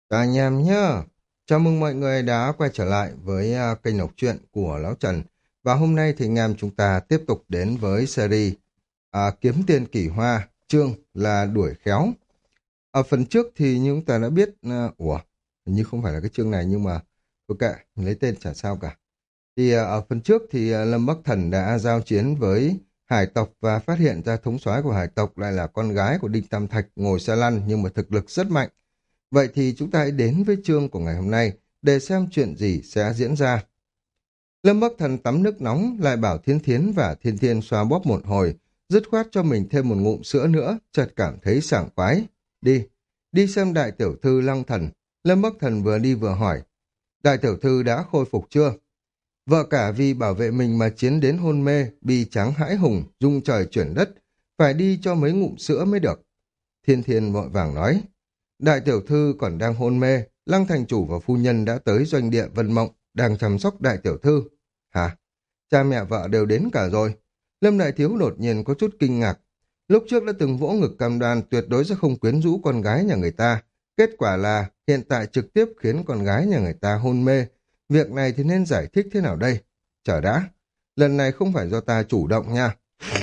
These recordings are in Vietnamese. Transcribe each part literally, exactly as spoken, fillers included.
Cả anh em nhá. Chào mừng mọi người đã quay trở lại với à, kênh đọc truyện của Lão Trần. Và hôm nay thì anh em chúng ta tiếp tục đến với series à, Kiếm Tiền Kỳ Hoa, chương là Đuổi Khéo. Ở phần trước thì như chúng ta đã biết, à, ủa, hình như không phải là cái chương này nhưng mà ok, mình lấy tên chả sao cả. Thì à, ở phần trước thì à, Lâm Bắc Thần đã giao chiến với hải tộc và phát hiện ra thống soái của hải tộc lại là con gái của Đinh Tam Thạch ngồi xe lăn nhưng mà thực lực rất mạnh. Vậy thì chúng ta hãy đến với chương của ngày hôm nay để xem chuyện gì sẽ diễn ra. Lâm Bắc Thần tắm nước nóng lại bảo Thiên Thiến và Thiên Thiên xoa bóp một hồi, dứt khoát cho mình thêm một ngụm sữa nữa, chợt cảm thấy sảng khoái. Đi, đi xem đại tiểu thư Lăng Thần. Lâm Bắc Thần vừa đi vừa hỏi, đại tiểu thư đã khôi phục chưa? Vợ cả vì bảo vệ mình mà chiến đến hôn mê, bi tráng hãi hùng, rung trời chuyển đất, phải đi cho mấy ngụm sữa mới được. Thiên Thiên vội vàng nói, đại tiểu thư còn đang hôn mê, Lăng thành chủ và phu nhân đã tới doanh địa Vân Mộng, đang chăm sóc đại tiểu thư. Hả? Cha mẹ vợ đều đến cả rồi. Lâm Đại Thiếu đột nhiên có chút kinh ngạc. Lúc trước đã từng vỗ ngực cam đoan tuyệt đối sẽ không quyến rũ con gái nhà người ta. Kết quả là hiện tại trực tiếp khiến con gái nhà người ta hôn mê. Việc này thì nên giải thích thế nào đây? Chờ đã. Lần này không phải do ta chủ động nha.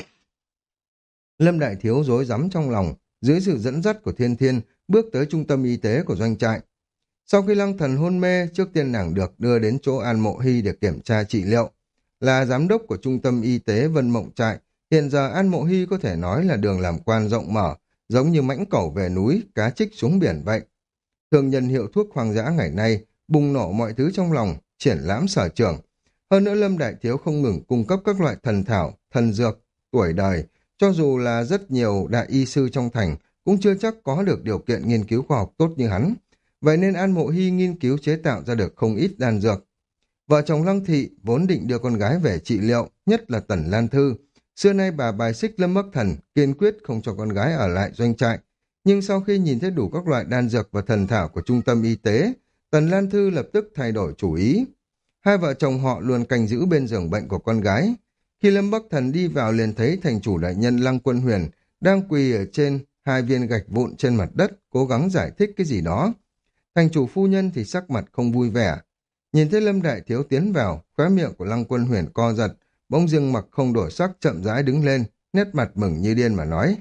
Lâm Đại Thiếu rối rắm trong lòng, dưới sự dẫn dắt của Thiên Thiên, bước tới trung tâm y tế của doanh trại. Sau khi Lăng Thần hôn mê, trước tiên nàng được đưa đến chỗ An Mộ Hy để kiểm tra trị liệu. Là giám đốc của trung tâm y tế Vân Mộng Trại, hiện giờ An Mộ Hy có thể nói là đường làm quan rộng mở, giống như mãnh cẩu về núi, cá trích xuống biển vậy. Thường nhân hiệu thuốc hoang dã ngày nay, bùng nổ mọi thứ trong lòng, triển lãm sở trường. Hơn nữa Lâm Đại Thiếu không ngừng cung cấp các loại thần thảo, thần dược, tuổi đời, cho dù là rất nhiều đại y sư trong thành, cũng chưa chắc có được điều kiện nghiên cứu khoa học tốt như hắn. Vậy nên An Mộ Hy nghiên cứu chế tạo ra được không ít đan dược. Vợ chồng Lăng Thị vốn định đưa con gái về trị liệu, nhất là Tần Lan Thư. Xưa nay bà bài xích Lâm Bắc Thần, kiên quyết không cho con gái ở lại doanh trại. Nhưng sau khi nhìn thấy đủ các loại đan dược và thần thảo của trung tâm y tế, Tần Lan Thư lập tức thay đổi chủ ý. Hai vợ chồng họ luôn canh giữ bên giường bệnh của con gái. Khi Lâm Bắc Thần đi vào liền thấy thành chủ đại nhân Lăng Quân Huyền đang quỳ ở trên hai viên gạch vụn trên mặt đất, cố gắng giải thích cái gì đó. Thành chủ phu nhân thì sắc mặt không vui vẻ. Nhìn thấy Lâm Đại Thiếu tiến vào, khóe miệng của Lăng Quân Huyền co giật, bỗng dưng mặt không đổi sắc chậm rãi đứng lên, nét mặt mừng như điên mà nói.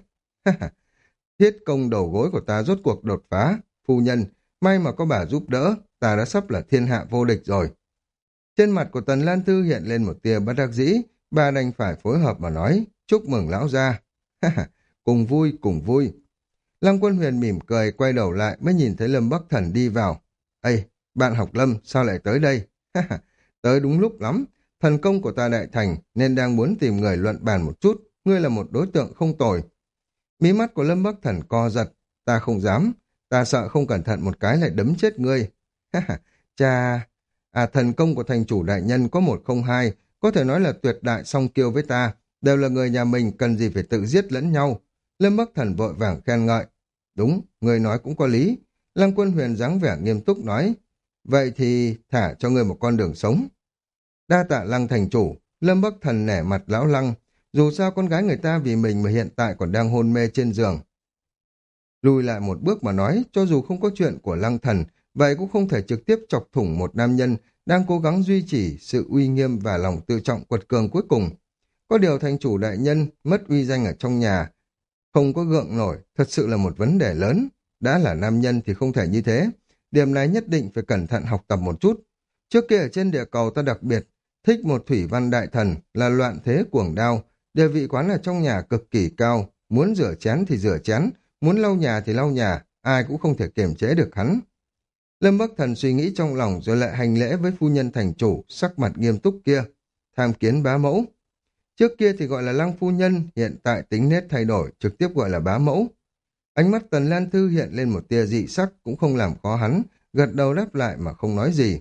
Thiết công đầu gối của ta rốt cuộc đột phá, phu nhân, may mà có bà giúp đỡ, ta đã sắp là thiên hạ vô địch rồi. Trên mặt của Tần Lan Thư hiện lên một tia bất đắc dĩ, bà đành phải phối hợp mà nói, chúc mừng lão gia. Cùng vui, cùng vui. Lăng Quân Huyền mỉm cười, quay đầu lại mới nhìn thấy Lâm Bắc Thần đi vào. Ây, bạn học Lâm, sao lại tới đây? Tới đúng lúc lắm, thần công của ta đại thành nên đang muốn tìm người luận bàn một chút, ngươi là một đối tượng không tồi. Mí mắt của Lâm Bắc Thần co giật, ta không dám, ta sợ không cẩn thận một cái lại đấm chết ngươi. Cha, à thần công của thành chủ đại nhân có một không hai, có thể nói là tuyệt đại song kiêu với ta, đều là người nhà mình, cần gì phải tự giết lẫn nhau. Lâm Bắc Thần vội vàng khen ngợi. Đúng, người nói cũng có lý. Lăng Quân Huyền dáng vẻ nghiêm túc nói. Vậy thì thả cho người một con đường sống. Đa tạ Lăng thành chủ, Lâm Bắc Thần nể mặt lão Lăng. Dù sao con gái người ta vì mình mà hiện tại còn đang hôn mê trên giường. Lùi lại một bước mà nói, cho dù không có chuyện của Lăng Thần, vậy cũng không thể trực tiếp chọc thủng một nam nhân đang cố gắng duy trì sự uy nghiêm và lòng tự trọng quật cường cuối cùng. Có điều thành chủ đại nhân mất uy danh ở trong nhà, không có gượng nổi, thật sự là một vấn đề lớn. Đã là nam nhân thì không thể như thế. Điểm này nhất định phải cẩn thận học tập một chút. Trước kia ở trên địa cầu ta đặc biệt thích một thủy văn đại thần là Loạn Thế Cuồng Đao. Địa vị quán ở trong nhà cực kỳ cao. Muốn rửa chén thì rửa chén, muốn lau nhà thì lau nhà, ai cũng không thể kiềm chế được hắn. Lâm Bắc Thần suy nghĩ trong lòng rồi lại hành lễ với phu nhân thành chủ, sắc mặt nghiêm túc kia. Tham kiến bá mẫu. Trước kia thì gọi là Lăng phu nhân, hiện tại tính nết thay đổi, trực tiếp gọi là bá mẫu. Ánh mắt Tần Lan Thư hiện lên một tia dị sắc, cũng không làm khó hắn, gật đầu đáp lại mà không nói gì.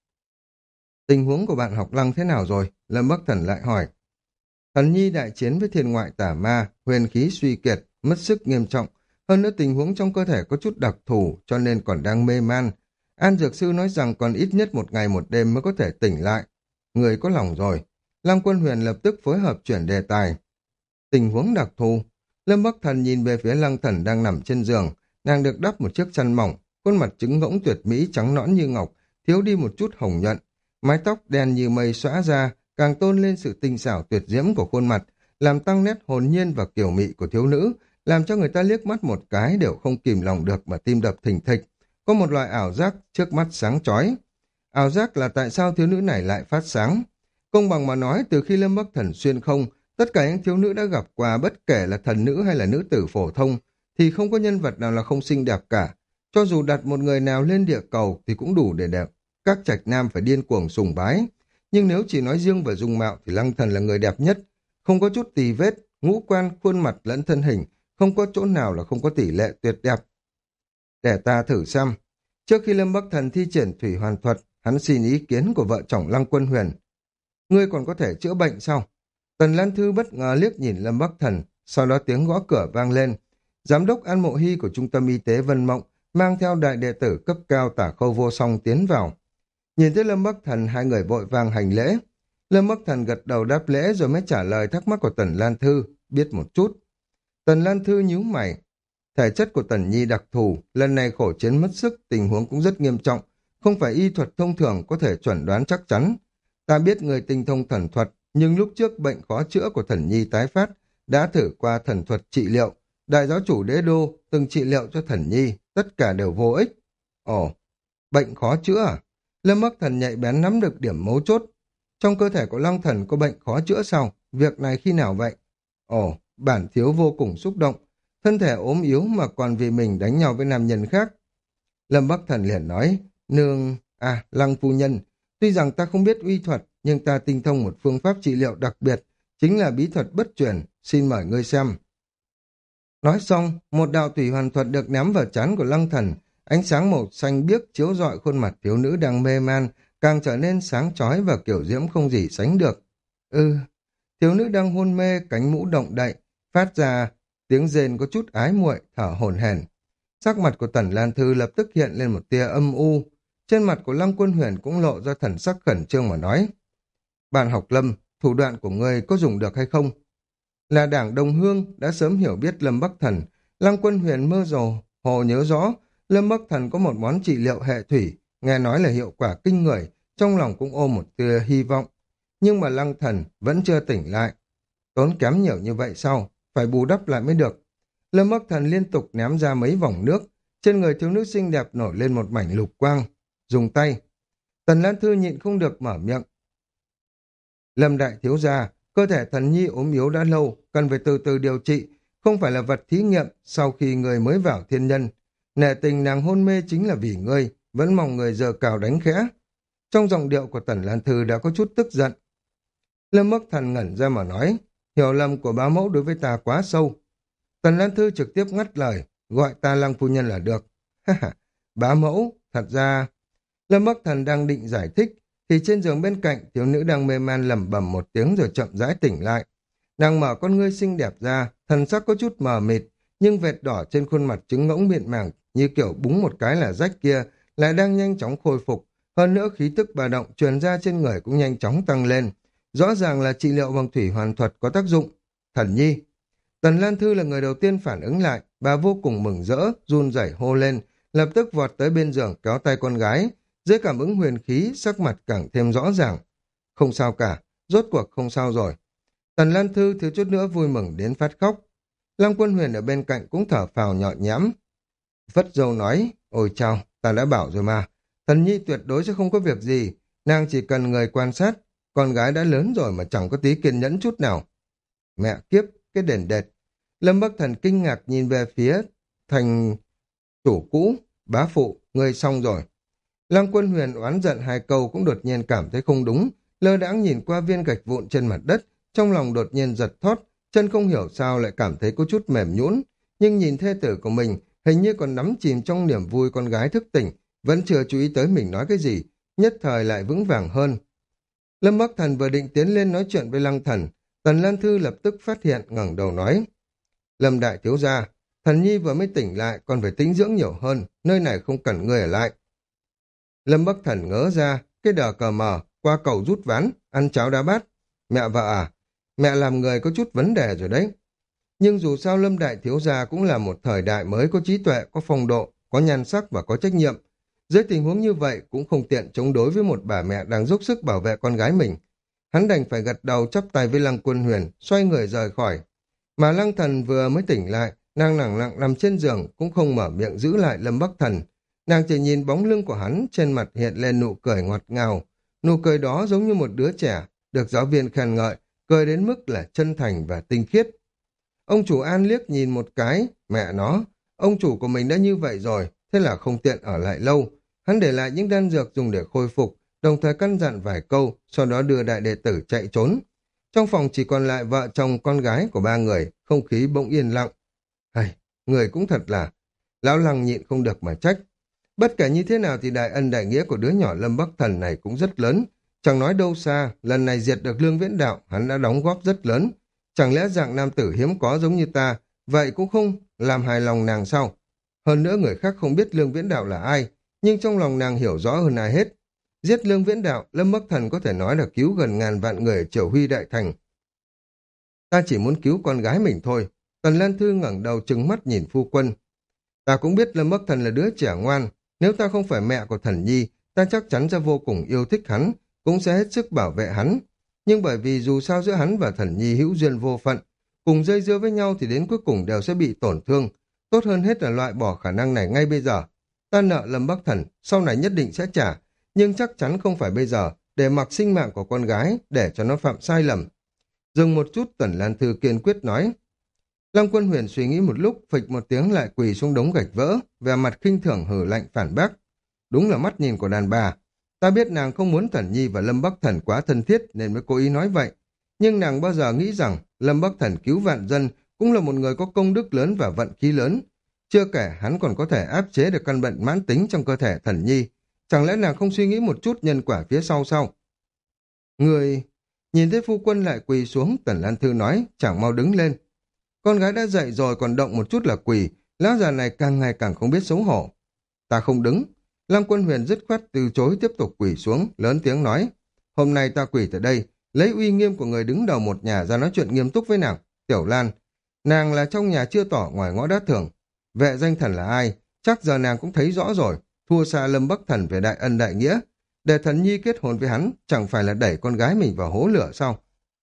Tình huống của bạn học Lăng thế nào rồi? Lâm Bắc Thần lại hỏi. Thần nhi đại chiến với thiên ngoại tả ma, huyền khí suy kiệt, mất sức nghiêm trọng. Hơn nữa tình huống trong cơ thể có chút đặc thù cho nên còn đang mê man. An Dược Sư nói rằng còn ít nhất một ngày một đêm mới có thể tỉnh lại. Người có lòng rồi. Lăng Quân Huyền lập tức phối hợp chuyển đề tài. Tình huống đặc thù. Lâm Bắc Thần nhìn về phía Lăng Thần đang nằm trên giường, nàng được đắp một chiếc chăn mỏng, khuôn mặt trứng ngỗng tuyệt mỹ trắng nõn như ngọc, thiếu đi một chút hồng nhuận. Mái tóc đen như mây xõa ra, càng tôn lên sự tinh xảo tuyệt diễm của khuôn mặt, làm tăng nét hồn nhiên và kiều mị của thiếu nữ, làm cho người ta liếc mắt một cái đều không kìm lòng được mà tim đập thình thịch. Có một loại ảo giác trước mắt sáng chói. Ảo giác là tại sao thiếu nữ này lại phát sáng. Công bằng mà nói, từ khi Lâm Bắc Thần xuyên không, tất cả những thiếu nữ đã gặp qua, bất kể là thần nữ hay là nữ tử phổ thông, thì không có nhân vật nào là không xinh đẹp cả. Cho dù đặt một người nào lên địa cầu thì cũng đủ để đẹp các trạch nam phải điên cuồng sùng bái. Nhưng nếu chỉ nói riêng về dung mạo thì Lăng Thần là người đẹp nhất, không có chút tì vết, ngũ quan, khuôn mặt lẫn thân hình, không có chỗ nào là không có tỷ lệ tuyệt đẹp. Để ta thử xem. Trước khi Lâm Bắc Thần thi triển thủy hoàn thuật, hắn xin ý kiến của vợ chồng Lăng Quân Huyền. Ngươi còn có thể chữa bệnh sao? Tần Lan Thư bất ngờ liếc nhìn Lâm Bắc Thần, sau đó tiếng gõ cửa vang lên. Giám đốc An Mộ Hy của Trung tâm Y tế Vân Mộng mang theo đại đệ tử cấp cao Tả Khâu Vô Song tiến vào. Nhìn thấy Lâm Bắc Thần, hai người vội vàng hành lễ. Lâm Bắc Thần gật đầu đáp lễ rồi mới trả lời thắc mắc của Tần Lan Thư, biết một chút. Tần Lan Thư nhíu mày. Thể chất của Tần Nhi đặc thù, lần này khổ chiến mất sức, tình huống cũng rất nghiêm trọng, không phải y thuật thông thường có thể chuẩn đoán chắc chắn. Ta biết người tinh thông thần thuật, nhưng lúc trước bệnh khó chữa của Thần Nhi tái phát, đã thử qua thần thuật trị liệu. Đại giáo chủ Đế Đô từng trị liệu cho Thần Nhi, tất cả đều vô ích. Ồ, bệnh khó chữa à? Lâm Bắc Thần nhạy bén nắm được điểm mấu chốt. Trong cơ thể của Long Thần có bệnh khó chữa sao? Việc này khi nào vậy? Ồ, bản thiếu vô cùng xúc động. Thân thể ốm yếu mà còn vì mình đánh nhau với nam nhân khác. Lâm Bắc Thần liền nói, nương, à, Lăng phu nhân, tuy rằng ta không biết uy thuật, nhưng ta tinh thông một phương pháp trị liệu đặc biệt, chính là bí thuật bất truyền, xin mời ngươi xem. Nói xong, một đạo thủy hoàn thuật được ném vào trán của Lăng Thần, ánh sáng màu xanh biếc chiếu rọi khuôn mặt thiếu nữ đang mê man, càng trở nên sáng chói và kiểu diễm không gì sánh được. Ừ, thiếu nữ đang hôn mê, cánh mũ động đậy, phát ra tiếng rên có chút ái muội, thở hổn hển. Sắc mặt của Tần Lan Thư lập tức hiện lên một tia âm u. Trên mặt của Lăng Quân Huyền cũng lộ ra thần sắc khẩn trương mà nói. Bạn học Lâm, thủ đoạn của ngươi có dùng được hay không? Là đảng Đồng Hương đã sớm hiểu biết Lâm Bắc Thần. Lăng Quân Huyền mơ hồ, hồ nhớ rõ, Lâm Bắc Thần có một món trị liệu hệ thủy, nghe nói là hiệu quả kinh người, trong lòng cũng ôm một tia hy vọng. Nhưng mà Lăng Thần vẫn chưa tỉnh lại. Tốn kém nhiều như vậy sao? Phải bù đắp lại mới được. Lâm Bắc Thần liên tục ném ra mấy vòng nước, trên người thiếu nữ xinh đẹp nổi lên một mảnh lục quang. Dùng tay. Tần Lan Thư nhịn không được mở miệng. Lâm đại thiếu gia, cơ thể Thần Nhi ốm yếu đã lâu, cần phải từ từ điều trị, không phải là vật thí nghiệm sau khi người mới vào thiên nhân. Nể tình nàng hôn mê chính là vì ngươi, vẫn mong người giờ cào đánh khẽ. Trong giọng điệu của Tần Lan Thư đã có chút tức giận. Lâm Bắc Thần ngẩn ra mà nói, hiểu lầm của bá mẫu đối với ta quá sâu. Tần Lan Thư trực tiếp ngắt lời, gọi ta Lăng phu nhân là được. Bá mẫu, thật ra... Lâm Bắc Thần đang định giải thích, thì trên giường bên cạnh thiếu nữ đang mê man lẩm bẩm một tiếng rồi chậm rãi tỉnh lại. Nàng mở con ngươi xinh đẹp ra, thần sắc có chút mờ mịt, nhưng vệt đỏ trên khuôn mặt trứng ngỗng miệng màng như kiểu búng một cái là rách kia lại đang nhanh chóng khôi phục. Hơn nữa khí tức bà động truyền ra trên người cũng nhanh chóng tăng lên. Rõ ràng là trị liệu bằng thủy hoàn thuật có tác dụng. Thần Nhi. Tần Lan Thư là người đầu tiên phản ứng lại, bà vô cùng mừng rỡ, run rẩy hô lên, lập tức vọt tới bên giường kéo tay con gái. Dưới cảm ứng huyền khí, sắc mặt càng thêm rõ ràng. Không sao cả, rốt cuộc không sao rồi. Tần Lan Thư thiếu chút nữa vui mừng đến phát khóc. Lăng Quân Huyền ở bên cạnh cũng thở phào nhọn nhãm. Vất dâu nói, ôi chao, ta đã bảo rồi mà. Thần Nhi tuyệt đối sẽ không có việc gì, nàng chỉ cần người quan sát. Con gái đã lớn rồi mà chẳng có tí kiên nhẫn chút nào. Mẹ kiếp, cái đền đệt. Lâm Bắc Thần kinh ngạc nhìn về phía thành chủ cũ, bá phụ, người xong rồi. Lăng Quân Huyền oán giận hai câu cũng đột nhiên cảm thấy không đúng, lơ đãng nhìn qua viên gạch vụn trên mặt đất, trong lòng đột nhiên giật thót, chân không hiểu sao lại cảm thấy có chút mềm nhũn, nhưng nhìn thê tử của mình, hình như còn nắm chìm trong niềm vui con gái thức tỉnh, vẫn chưa chú ý tới mình nói cái gì, nhất thời lại vững vàng hơn. Lâm Bắc Thần vừa định tiến lên nói chuyện với Lăng Thần, Tần Lan Thư lập tức phát hiện ngẩng đầu nói: Lâm đại thiếu gia, Thần Nhi vừa mới tỉnh lại, còn phải tĩnh dưỡng nhiều hơn, nơi này không cần người ở lại. Lâm Bắc Thần ngớ ra, cái đờ cờ mờ, qua cầu rút ván, ăn cháo đá bát. Mẹ vợ à, mẹ làm người có chút vấn đề rồi đấy. Nhưng dù sao Lâm đại thiếu gia cũng là một thời đại mới có trí tuệ, có phong độ, có nhan sắc và có trách nhiệm. Dưới tình huống như vậy cũng không tiện chống đối với một bà mẹ đang dốc sức bảo vệ con gái mình. Hắn đành phải gật đầu chắp tay với Lăng Quân Huyền, xoay người rời khỏi. Mà Lăng Thần vừa mới tỉnh lại, nàng lẳng lặng nằm trên giường cũng không mở miệng giữ lại Lâm Bắc Thần. Nàng chỉ nhìn bóng lưng của hắn, trên mặt hiện lên nụ cười ngọt ngào. Nụ cười đó giống như một đứa trẻ, được giáo viên khen ngợi, cười đến mức là chân thành và tinh khiết. Ông chủ An liếc nhìn một cái, mẹ nó, ông chủ của mình đã như vậy rồi, thế là không tiện ở lại lâu. Hắn để lại những đan dược dùng để khôi phục, đồng thời căn dặn vài câu, sau đó đưa đại đệ tử chạy trốn. Trong phòng chỉ còn lại vợ chồng con gái của ba người, không khí bỗng yên lặng. Hay, người cũng thật là, lão Lăng nhịn không được mà trách. Bất kể như thế nào thì đại ân đại nghĩa của đứa nhỏ Lâm Bắc Thần này cũng rất lớn. Chẳng nói đâu xa, lần này diệt được Lương Viễn Đạo, hắn đã đóng góp rất lớn. Chẳng lẽ dạng nam tử hiếm có giống như ta, vậy cũng không làm hài lòng nàng sao? Hơn nữa người khác không biết Lương Viễn Đạo là ai, nhưng trong lòng nàng hiểu rõ hơn ai hết. Giết Lương Viễn Đạo, Lâm Bắc Thần có thể nói là cứu gần ngàn vạn người ở Triều Huy Đại Thành. Ta chỉ muốn cứu con gái mình thôi. Tần Lan Thư ngẩng đầu trừng mắt nhìn phu quân. Ta cũng biết Lâm Bắc Thần là đứa trẻ ngoan, nếu ta không phải mẹ của Thần Nhi, ta chắc chắn sẽ vô cùng yêu thích hắn, cũng sẽ hết sức bảo vệ hắn. Nhưng bởi vì dù sao giữa hắn và Thần Nhi hữu duyên vô phận, cùng dây dưa với nhau thì đến cuối cùng đều sẽ bị tổn thương. Tốt hơn hết là loại bỏ khả năng này ngay bây giờ. Ta nợ Lâm Bắc Thần, sau này nhất định sẽ trả, nhưng chắc chắn không phải bây giờ, để mặc sinh mạng của con gái, để cho nó phạm sai lầm. Dừng một chút, Tần Lan Thư kiên quyết nói. Lăng Quân Huyền suy nghĩ một lúc, phịch một tiếng lại quỳ xuống đống gạch vỡ, vẻ mặt khinh thường hừ lạnh phản bác. Đúng là mắt nhìn của đàn bà. Ta biết nàng không muốn Thần Nhi và Lâm Bắc Thần quá thân thiết nên mới cố ý nói vậy. Nhưng nàng bao giờ nghĩ rằng Lâm Bắc Thần cứu vạn dân cũng là một người có công đức lớn và vận khí lớn. Chưa kể hắn còn có thể áp chế được căn bệnh mãn tính trong cơ thể Thần Nhi. Chẳng lẽ nàng không suy nghĩ một chút nhân quả phía sau sao? Người... Nhìn thấy phu quân lại quỳ xuống, Tần Lan Thư nói, chẳng mau đứng lên. Con gái đã dậy rồi còn động một chút là quỳ, lão già này càng ngày càng không biết xấu hổ. Ta không đứng. Lăng Quân Huyền dứt khoát từ chối tiếp tục quỳ xuống, lớn tiếng nói. Hôm nay ta quỳ tại đây, lấy uy nghiêm của người đứng đầu một nhà ra nói chuyện nghiêm túc với nàng. Tiểu Lan, nàng là trong nhà chưa tỏ ngoài ngõ đá thường. Vệ danh thần là ai? Chắc giờ nàng cũng thấy rõ rồi, thua xa Lâm Bắc Thần về đại ân đại nghĩa. Để Thần Nhi kết hôn với hắn, chẳng phải là đẩy con gái mình vào hố lửa sao?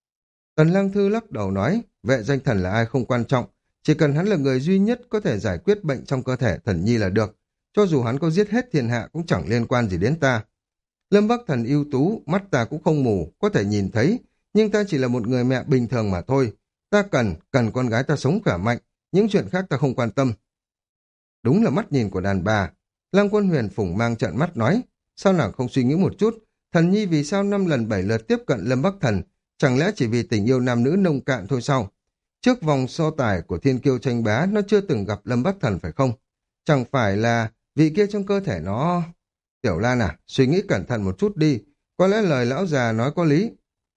Tần Lăng Thư lắc đầu nói, vệ danh thần là ai không quan trọng, chỉ cần hắn là người duy nhất có thể giải quyết bệnh trong cơ thể Thần Nhi là được. Cho dù hắn có giết hết thiên hạ cũng chẳng liên quan gì đến ta. Lâm Bắc Thần ưu tú, mắt ta cũng không mù, có thể nhìn thấy, nhưng ta chỉ là một người mẹ bình thường mà thôi. Ta cần, cần con gái ta sống khỏe mạnh, những chuyện khác ta không quan tâm. Đúng là mắt nhìn của đàn bà. Lăng Quân Huyền phủng mang trợn mắt nói, sao nàng không suy nghĩ một chút, Thần Nhi vì sao năm lần bảy lượt tiếp cận Lâm Bắc Thần, chẳng lẽ chỉ vì tình yêu nam nữ nông cạn thôi sao? Trước vòng so tài của thiên kiêu tranh bá, nó chưa từng gặp Lâm Bắc Thần phải không? Chẳng phải là vị kia trong cơ thể nó... Tiểu Lan à, suy nghĩ cẩn thận một chút đi, có lẽ lời lão già nói có lý.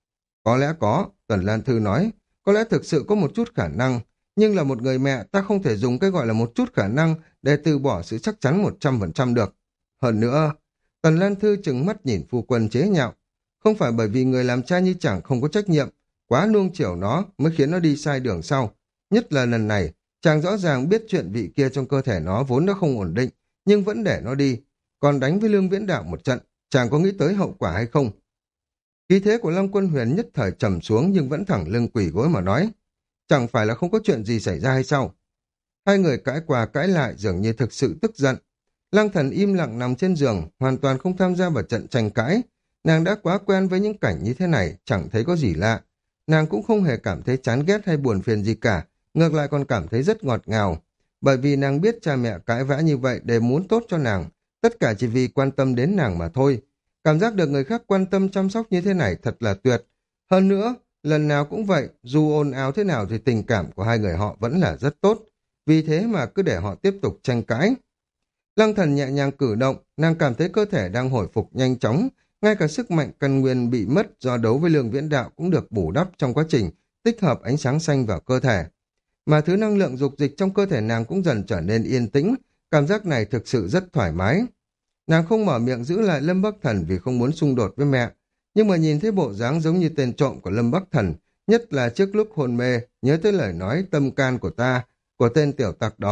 Có lẽ có, Tần Lan Thư nói, có lẽ thực sự có một chút khả năng, nhưng là một người mẹ ta không thể dùng cái gọi là một chút khả năng để từ bỏ sự chắc chắn một trăm phần trăm được. Hơn nữa, Tần Lan Thư trừng mắt nhìn phu quân chế nhạo, không phải bởi vì người làm cha như chẳng không có trách nhiệm, quá nuông chiều nó mới khiến nó đi sai đường sau. Nhất là lần này, chàng rõ ràng biết chuyện vị kia trong cơ thể nó vốn đã không ổn định, nhưng vẫn để nó đi, còn đánh với Lương Viễn Đạo một trận, chàng có nghĩ tới hậu quả hay không? Khí thế của Long Quân Huyền nhất thời trầm xuống nhưng vẫn thẳng lưng quỳ gối mà nói, chẳng phải là không có chuyện gì xảy ra hay sao? Hai người cãi qua cãi lại dường như thực sự tức giận. Lăng Thần im lặng nằm trên giường, hoàn toàn không tham gia vào trận tranh cãi. Nàng đã quá quen với những cảnh như thế này, chẳng thấy có gì lạ. Nàng cũng không hề cảm thấy chán ghét hay buồn phiền gì cả, ngược lại còn cảm thấy rất ngọt ngào. Bởi vì nàng biết cha mẹ cãi vã như vậy để muốn tốt cho nàng, tất cả chỉ vì quan tâm đến nàng mà thôi. Cảm giác được người khác quan tâm chăm sóc như thế này thật là tuyệt. Hơn nữa, lần nào cũng vậy, dù ồn ào thế nào thì tình cảm của hai người họ vẫn là rất tốt. Vì thế mà cứ để họ tiếp tục tranh cãi. Lăng Thần nhẹ nhàng cử động, nàng cảm thấy cơ thể đang hồi phục nhanh chóng, ngay cả sức mạnh căn nguyên bị mất do đấu với Lương Viễn Đạo cũng được bù đắp trong quá trình tích hợp ánh sáng xanh vào cơ thể. Mà thứ năng lượng dục dịch trong cơ thể nàng cũng dần trở nên yên tĩnh, cảm giác này thực sự rất thoải mái. Nàng không mở miệng giữ lại Lâm Bắc Thần vì không muốn xung đột với mẹ, nhưng mà nhìn thấy bộ dáng giống như tên trộm của Lâm Bắc Thần, nhất là trước lúc hôn mê, nhớ tới lời nói tâm can của ta, của tên tiểu tặc đó,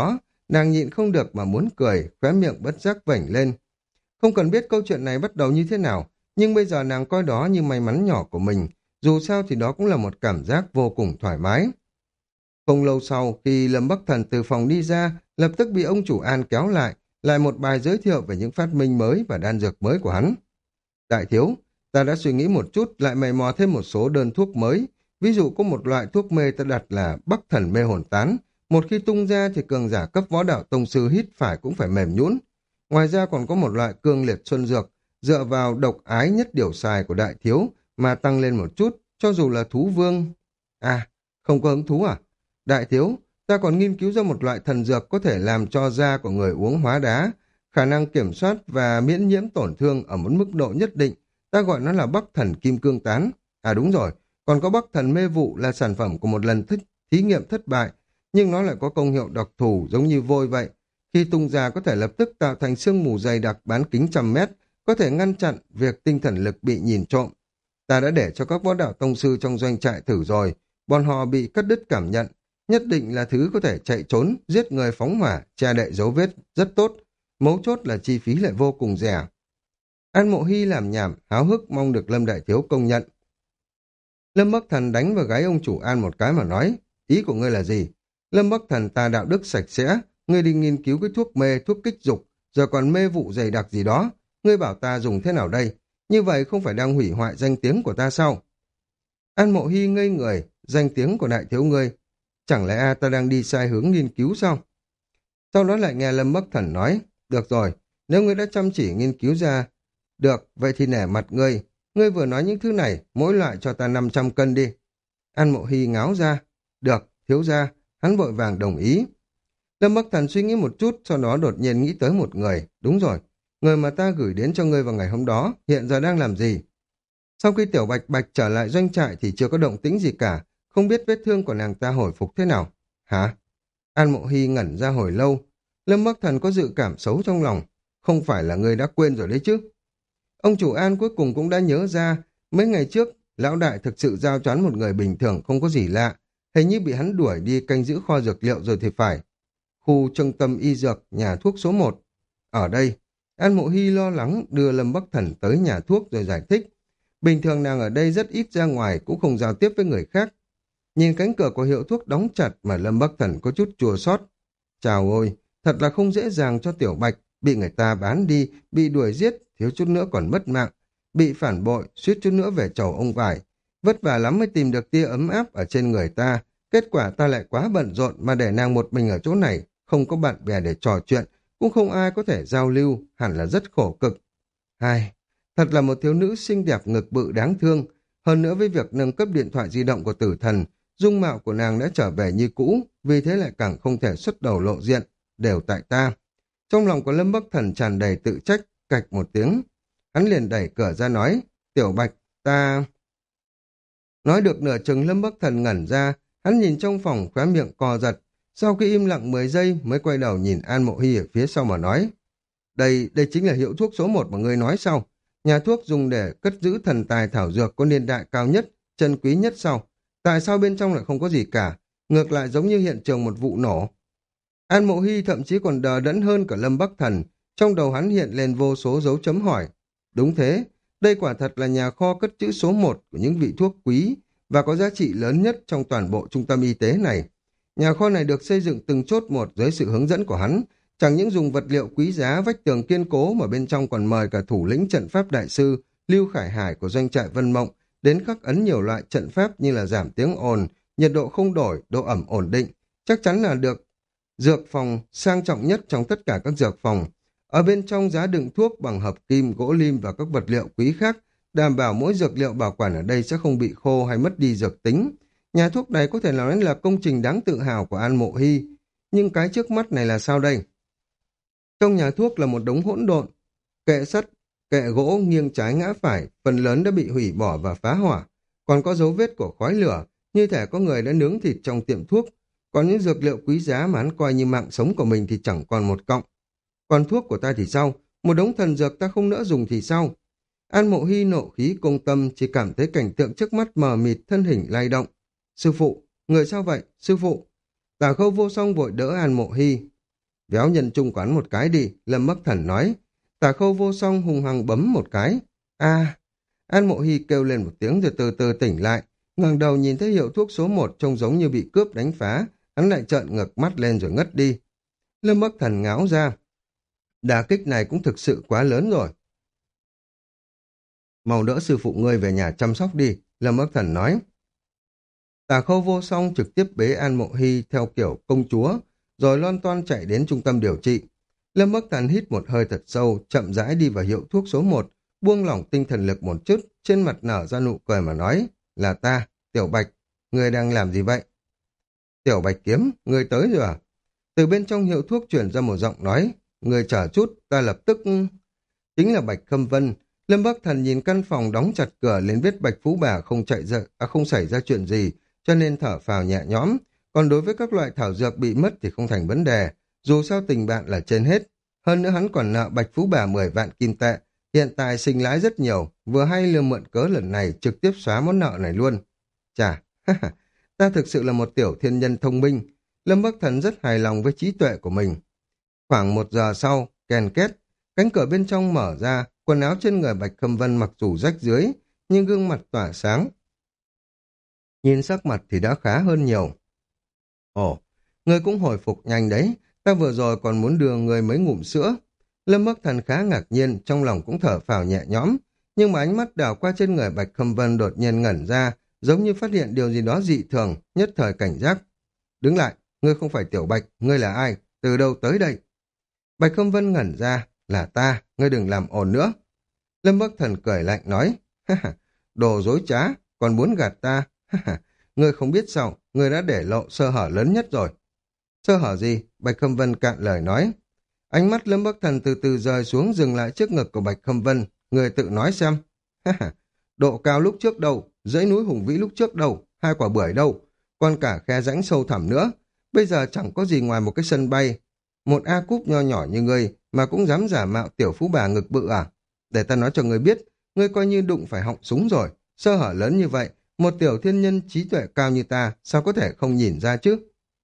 nàng nhịn không được mà muốn cười, khóe miệng bất giác vểnh lên. Không cần biết câu chuyện này bắt đầu như thế nào, nhưng bây giờ nàng coi đó như may mắn nhỏ của mình, dù sao thì đó cũng là một cảm giác vô cùng thoải mái. Không lâu sau, khi Lâm Bắc Thần từ phòng đi ra, lập tức bị ông chủ An kéo lại, lại một bài giới thiệu về những phát minh mới và đan dược mới của hắn. Đại thiếu, ta đã suy nghĩ một chút, lại mày mò thêm một số đơn thuốc mới. Ví dụ có một loại thuốc mê ta đặt là Bắc Thần Mê Hồn Tán. Một khi tung ra thì cường giả cấp võ đạo tông sư hít phải cũng phải mềm nhũn. Ngoài ra còn có một loại cương liệt xuân dược, dựa vào độc ái nhất điều xài của đại thiếu mà tăng lên một chút, cho dù là thú vương. À, không có hứng thú à? Đại thiếu, ta còn nghiên cứu ra một loại thần dược có thể làm cho da của người uống hóa đá, khả năng kiểm soát và miễn nhiễm tổn thương ở một mức độ nhất định. Ta gọi nó là Bắc Thần Kim Cương Tán. À đúng rồi, còn có Bắc Thần Mê Vụ là sản phẩm của một lần thích, thí nghiệm thất bại, nhưng nó lại có công hiệu đặc thù giống như vôi vậy. Khi tung ra có thể lập tức tạo thành sương mù dày đặc bán kính trăm mét, có thể ngăn chặn việc tinh thần lực bị nhìn trộm. Ta đã để cho các võ đạo tông sư trong doanh trại thử rồi, bọn họ bị cắt đứt cảm nhận, nhất định là thứ có thể chạy trốn, giết người phóng hỏa, che đậy dấu vết rất tốt, mấu chốt là chi phí lại vô cùng rẻ. An Mộ Hy làm nhảm, háo hức mong được Lâm Đại Thiếu công nhận. Lâm Bắc Thần đánh vào gái ông chủ An một cái mà nói, ý của ngươi là gì? Lâm Bắc Thần ta đạo đức sạch sẽ, ngươi đi nghiên cứu cái thuốc mê, thuốc kích dục, giờ còn mê vụ dày đặc gì đó, ngươi bảo ta dùng thế nào đây? Như vậy không phải đang hủy hoại danh tiếng của ta sao? An Mộ Hy ngây người, danh tiếng của đại thiếu ngươi, chẳng lẽ ta đang đi sai hướng nghiên cứu sao? Sau đó lại nghe Lâm Bắc Thần nói, được rồi, nếu ngươi đã chăm chỉ nghiên cứu ra, được, vậy thì nể mặt ngươi, ngươi vừa nói những thứ này, mỗi loại cho ta năm trăm cân đi. An Mộ Hy ngáo ra, được, thiếu gia, hắn vội vàng đồng ý. Lâm Bắc Thần suy nghĩ một chút, sau đó đột nhiên nghĩ tới một người, đúng rồi, người mà ta gửi đến cho ngươi vào ngày hôm đó, hiện giờ đang làm gì? Sau khi Tiểu Bạch Bạch trở lại doanh trại thì chưa có động tĩnh gì cả, không biết vết thương của nàng ta hồi phục thế nào. Hả? An Mộ Hy ngẩn ra hồi lâu. Lâm Bắc Thần có dự cảm xấu trong lòng. Không phải là ngươi đã quên rồi đấy chứ? Ông chủ An cuối cùng cũng đã nhớ ra. Mấy ngày trước, lão đại thực sự giao choán một người bình thường không có gì lạ. Hình như bị hắn đuổi đi canh giữ kho dược liệu rồi thì phải. Khu trung tâm y dược, nhà thuốc số một. Ở đây, An Mộ Hy lo lắng đưa Lâm Bắc Thần tới nhà thuốc rồi giải thích. Bình thường nàng ở đây rất ít ra ngoài, cũng không giao tiếp với người khác. Nhìn cánh cửa của hiệu thuốc đóng chặt mà Lâm Bắc Thần có chút chua xót. Chào ôi, thật là không dễ dàng cho Tiểu Bạch, bị người ta bán đi, bị đuổi giết, thiếu chút nữa còn mất mạng, bị phản bội, suýt chút nữa về chầu ông vải. Vất vả lắm mới tìm được tia ấm áp ở trên người ta, kết quả ta lại quá bận rộn mà để nàng một mình ở chỗ này, không có bạn bè để trò chuyện, cũng không ai có thể giao lưu, hẳn là rất khổ cực. Hai, thật là một thiếu nữ xinh đẹp ngực bự đáng thương, hơn nữa với việc nâng cấp điện thoại di động của tử thần, dung mạo của nàng đã trở về như cũ, vì thế lại càng không thể xuất đầu lộ diện, đều tại ta. Trong lòng của Lâm Bắc Thần tràn đầy tự trách, cạch một tiếng. Hắn liền đẩy cửa ra nói, Tiểu Bạch, ta... Nói được nửa chừng Lâm Bắc Thần ngẩn ra, hắn nhìn trong phòng khóe miệng co giật, sau khi im lặng mười giây mới quay đầu nhìn An Mộ Hy ở phía sau mà nói, đây, đây chính là hiệu thuốc số một mà ngươi nói sao? Nhà thuốc dùng để cất giữ thần tài thảo dược có niên đại cao nhất, chân quý nhất sau. Tại sao bên trong lại không có gì cả? Ngược lại giống như hiện trường một vụ nổ. An Mộ Hy thậm chí còn đờ đẫn hơn cả Lâm Bắc Thần. Trong đầu hắn hiện lên vô số dấu chấm hỏi. Đúng thế, đây quả thật là nhà kho cất trữ số một của những vị thuốc quý và có giá trị lớn nhất trong toàn bộ trung tâm y tế này. Nhà kho này được xây dựng từng chốt một dưới sự hướng dẫn của hắn. Chẳng những dùng vật liệu quý giá vách tường kiên cố mà bên trong còn mời cả thủ lĩnh trận pháp đại sư Lưu Khải Hải của doanh trại Vân Mộng đến khắc ấn nhiều loại trận pháp như là giảm tiếng ồn, nhiệt độ không đổi, độ ẩm ổn định. Chắc chắn là được dược phòng sang trọng nhất trong tất cả các dược phòng. Ở bên trong giá đựng thuốc bằng hợp kim, gỗ lim và các vật liệu quý khác, đảm bảo mỗi dược liệu bảo quản ở đây sẽ không bị khô hay mất đi dược tính. Nhà thuốc này có thể nói là công trình đáng tự hào của An Mộ Hy. Nhưng cái trước mắt này là sao đây? Trong nhà thuốc là một đống hỗn độn, kệ sắt, kệ gỗ nghiêng trái ngã phải, phần lớn đã bị hủy bỏ và phá hỏa. Còn có dấu vết của khói lửa, như thể có người đã nướng thịt trong tiệm thuốc. Còn những dược liệu quý giá mà hắn coi như mạng sống của mình thì chẳng còn một cọng. Còn thuốc của ta thì sao? Một đống thần dược ta không nỡ dùng thì sao? An Mộ Hy nộ khí công tâm, chỉ cảm thấy cảnh tượng trước mắt mờ mịt, thân hình lay động. Sư phụ, người sao vậy? Sư phụ! Tả Khâu Vô Song vội đỡ An Mộ Hy. Véo nhân trung quán một cái đi, Lâm Bắc Thần nói. Tả Khâu Vô Song hung hăng bấm một cái. A, An Mộ Hy kêu lên một tiếng rồi từ từ tỉnh lại, ngẩng đầu nhìn thấy hiệu thuốc số một trông giống như bị cướp đánh phá, hắn lại trợn ngược mắt lên rồi ngất đi. Lâm Bắc Thần ngáo ra. Đả kích này cũng thực sự quá lớn rồi. Mau đỡ sư phụ ngươi về nhà chăm sóc đi, Lâm Bắc Thần nói. Tả Khâu Vô Song trực tiếp bế An Mộ Hy theo kiểu công chúa, rồi lon toan chạy đến trung tâm điều trị. Lâm Bắc Thần hít một hơi thật sâu, chậm rãi đi vào hiệu thuốc số một, buông lỏng tinh thần lực một chút, trên mặt nở ra nụ cười mà nói, là ta, Tiểu Bạch, ngươi đang làm gì vậy? Tiểu Bạch Kiếm, ngươi tới rồi à? Từ bên trong hiệu thuốc truyền ra một giọng nói, ngươi chờ chút, ta lập tức... Chính là Bạch Khâm Vân. Lâm Bắc Thần nhìn căn phòng đóng chặt cửa lên biết Bạch Phú Bà không chạy ra, à không xảy ra chuyện gì, cho nên thở phào nhẹ nhõm. Còn đối với các loại thảo dược bị mất thì không thành vấn đề, dù sao tình bạn là trên hết. Hơn nữa hắn còn nợ Bạch Phú Bà mười vạn kim tệ, hiện tại sinh lãi rất nhiều, vừa hay lừa mượn cớ lần này trực tiếp xóa món nợ này luôn. Chà, ta thực sự là một tiểu thiên nhân thông minh. Lâm Bắc Thần rất hài lòng với trí tuệ của mình. Khoảng một giờ sau, kèn két, cánh cửa bên trong mở ra, quần áo trên người Bạch Khâm Vân mặc dù rách dưới, nhưng gương mặt tỏa sáng. Nhìn sắc mặt thì đã khá hơn nhiều. Ồ, ngươi cũng hồi phục nhanh đấy, ta vừa rồi còn muốn đưa ngươi mấy ngụm sữa. Lâm Bắc Thần khá ngạc nhiên, trong lòng cũng thở phào nhẹ nhõm, nhưng mà ánh mắt đảo qua trên người Bạch Khâm Vân đột nhiên ngẩn ra, giống như phát hiện điều gì đó dị thường, nhất thời cảnh giác. Đứng lại, ngươi không phải Tiểu Bạch, ngươi là ai, từ đâu tới đây? Bạch Khâm Vân ngẩn ra, là ta, ngươi đừng làm ồn nữa. Lâm Bắc Thần cười lạnh nói, ha ha, đồ dối trá, còn muốn gạt ta, ha ha, ngươi không biết sao, ngươi đã để lộ sơ hở lớn nhất rồi. Sơ hở gì? Bạch Khâm Vân cạn lời nói. Ánh mắt Lâm Bắc Thần từ từ rơi xuống dừng lại trước ngực của Bạch Khâm Vân, người tự nói xem. Ha ha, độ cao lúc trước đâu, dãy núi hùng vĩ lúc trước đâu, hai quả bưởi đâu, còn cả khe rãnh sâu thẳm nữa. Bây giờ chẳng có gì ngoài một cái sân bay. Một A cúp nho nhỏ như ngươi mà cũng dám giả mạo tiểu phú bà ngực bự à? Để ta nói cho ngươi biết, ngươi coi như đụng phải họng súng rồi. Sơ hở lớn như vậy, một tiểu thiên nhân trí tuệ cao như ta, sao có thể không nhìn ra chứ?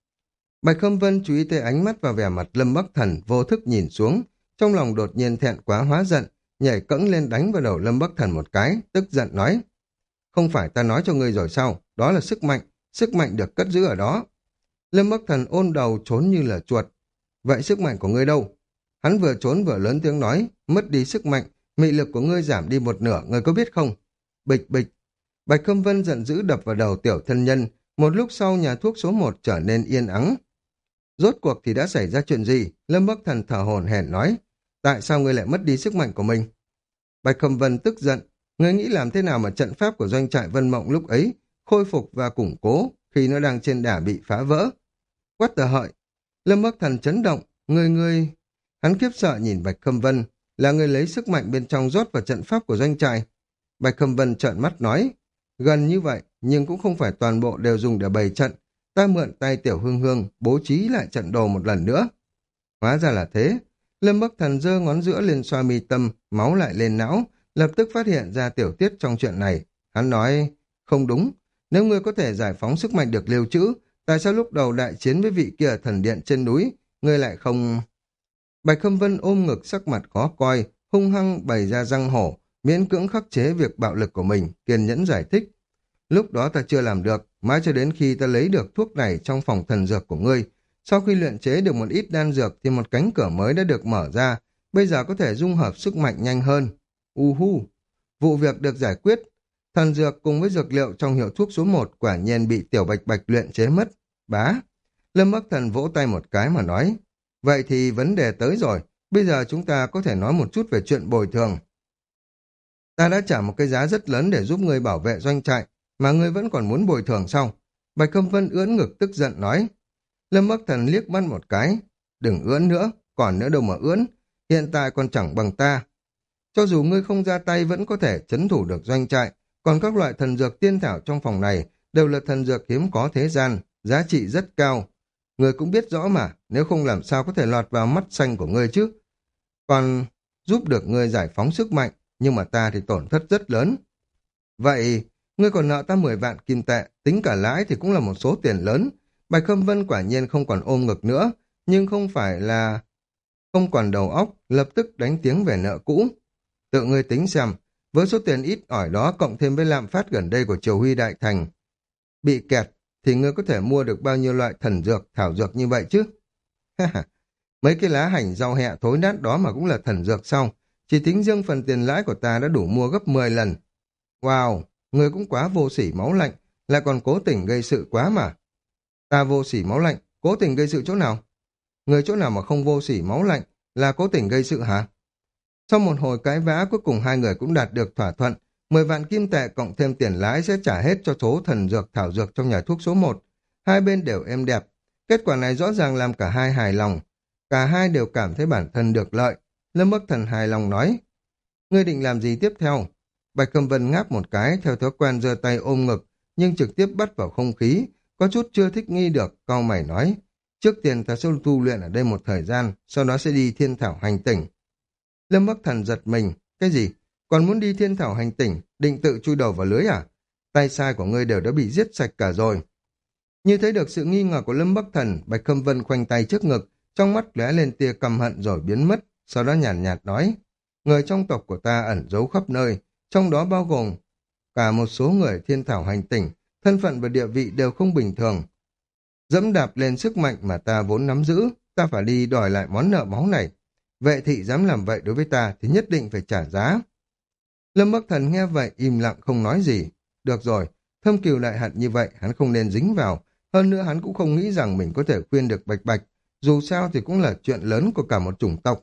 Bạch Khâm Vân chú ý tới ánh mắt và vẻ mặt Lâm Bắc Thần vô thức nhìn xuống, trong lòng đột nhiên thẹn quá hóa giận, nhảy cẫng lên đánh vào đầu Lâm Bắc Thần một cái, tức giận nói. Không phải ta nói cho ngươi rồi sao, đó là sức mạnh, sức mạnh được cất giữ ở đó. Lâm Bắc Thần ôn đầu trốn như là chuột. Vậy sức mạnh của ngươi đâu? Hắn vừa trốn vừa lớn tiếng nói, mất đi sức mạnh, mị lực của ngươi giảm đi một nửa, ngươi có biết không? Bịch bịch. Bạch Khâm Vân giận dữ đập vào đầu tiểu thân nhân, một lúc sau nhà thuốc số một trở nên yên ắng. Rốt cuộc thì đã xảy ra chuyện gì? Lâm Bắc Thần thở hổn hển nói, tại sao ngươi lại mất đi sức mạnh của mình? Bạch Khâm Vân tức giận, ngươi nghĩ làm thế nào mà trận pháp của doanh trại Vân Mộng lúc ấy khôi phục và củng cố khi nó đang trên đà bị phá vỡ? Quát tờ hợi. Lâm Bắc Thần chấn động, ngươi ngươi... Hắn khiếp sợ nhìn Bạch Khâm Vân, là người lấy sức mạnh bên trong rót vào trận pháp của doanh trại. Bạch Khâm Vân trợn mắt nói, gần như vậy, nhưng cũng không phải toàn bộ đều dùng để bày trận. Ta mượn tay Tiểu Hương Hương, bố trí lại trận đồ một lần nữa. Hóa ra là thế. Lâm Bắc Thần giơ ngón giữa lên xoa mi tâm, máu lại lên não, lập tức phát hiện ra tiểu tiết trong chuyện này. Hắn nói, không đúng, nếu ngươi có thể giải phóng sức mạnh được lưu trữ, tại sao lúc đầu đại chiến với vị kia thần điện trên núi, ngươi lại không... Bạch Khâm Vân ôm ngực sắc mặt khó coi, hung hăng bày ra răng hổ, miễn cưỡng khắc chế việc bạo lực của mình, kiên nhẫn giải thích. Lúc đó ta chưa làm được, mãi cho đến khi ta lấy được thuốc này trong phòng thần dược của ngươi. Sau khi luyện chế được một ít đan dược thì một cánh cửa mới đã được mở ra, bây giờ có thể dung hợp sức mạnh nhanh hơn. Uhu, vụ việc được giải quyết. Thần dược cùng với dược liệu trong hiệu thuốc số một quả nhiên bị Tiểu Bạch Bạch luyện chế mất. Bá. Lâm Bắc Thần vỗ tay một cái mà nói, vậy thì vấn đề tới rồi, bây giờ chúng ta có thể nói một chút về chuyện bồi thường. Ta đã trả một cái giá rất lớn để giúp ngươi bảo vệ doanh trại, mà ngươi vẫn còn muốn bồi thường sao? Bạch Khâm Vân ưỡn ngực tức giận nói. Lâm Bắc Thần liếc mắt một cái, đừng ưỡn nữa, còn nữa đâu mà ưỡn, hiện tại còn chẳng bằng ta. Cho dù ngươi không ra tay vẫn có thể trấn thủ được doanh trại, còn các loại thần dược tiên thảo trong phòng này đều là thần dược hiếm có thế gian, giá trị rất cao. Ngươi cũng biết rõ mà, nếu không làm sao có thể lọt vào mắt xanh của ngươi chứ. Còn giúp được ngươi giải phóng sức mạnh, nhưng mà ta thì tổn thất rất lớn. Vậy, ngươi còn nợ ta mười vạn kim tệ, tính cả lãi thì cũng là một số tiền lớn. Bạch Khâm Vân quả nhiên không còn ôm ngực nữa, nhưng không phải là không còn đầu óc, lập tức đánh tiếng về nợ cũ. Tự ngươi tính xem, với số tiền ít ỏi đó cộng thêm với lạm phát gần đây của Triều Huy Đại Thành bị kẹt, thì ngươi có thể mua được bao nhiêu loại thần dược, thảo dược như vậy chứ? Mấy cái lá hành rau hẹ thối nát đó mà cũng là thần dược sao? Chỉ tính riêng phần tiền lãi của ta đã đủ mua gấp mười lần. Wow, ngươi cũng quá vô sỉ máu lạnh, lại còn cố tình gây sự quá mà. Ta vô sỉ máu lạnh, cố tình gây sự chỗ nào? Người chỗ nào mà không vô sỉ máu lạnh là cố tình gây sự hả? Sau một hồi cãi vã, cuối cùng hai người cũng đạt được thỏa thuận. Mười vạn kim tệ cộng thêm tiền lãi sẽ trả hết cho số thần dược thảo dược trong nhà thuốc số một. Hai bên đều êm đẹp. Kết quả này rõ ràng làm cả hai hài lòng. Cả hai đều cảm thấy bản thân được lợi. Lâm Bắc Thần hài lòng nói, ngươi định làm gì tiếp theo? Bạch Cẩm Vân ngáp một cái, theo thói quen giơ tay ôm ngực, nhưng trực tiếp bắt vào không khí, có chút chưa thích nghi được, cau mày nói, trước tiên ta sẽ tu luyện ở đây một thời gian, sau đó sẽ đi thiên thảo hành tỉnh. Lâm Bắc Thần giật mình, cái gì? Còn muốn đi thiên thảo hành tỉnh, định tự chui đầu vào lưới à? Tay sai của ngươi đều đã bị giết sạch cả rồi. Như thấy được sự nghi ngờ của Lâm Bắc Thần, Bạch Cẩm Vân khoanh tay trước ngực, trong mắt lóe lên tia căm hận rồi biến mất, sau đó nhàn nhạt, nhạt nói, người trong tộc của ta ẩn giấu khắp nơi, trong đó bao gồm cả một số người thiên thảo hành tỉnh, thân phận và địa vị đều không bình thường. Dẫm đạp lên sức mạnh mà ta vốn nắm giữ, ta phải đi đòi lại món nợ máu này. Vệ thị dám làm vậy đối với ta thì nhất định phải trả giá. Lâm Bắc Thần nghe vậy im lặng không nói gì. Được rồi, thâm cừu đại hận như vậy hắn không nên dính vào. Hơn nữa hắn cũng không nghĩ rằng mình có thể khuyên được Bạch Bạch. Dù sao thì cũng là chuyện lớn của cả một chủng tộc.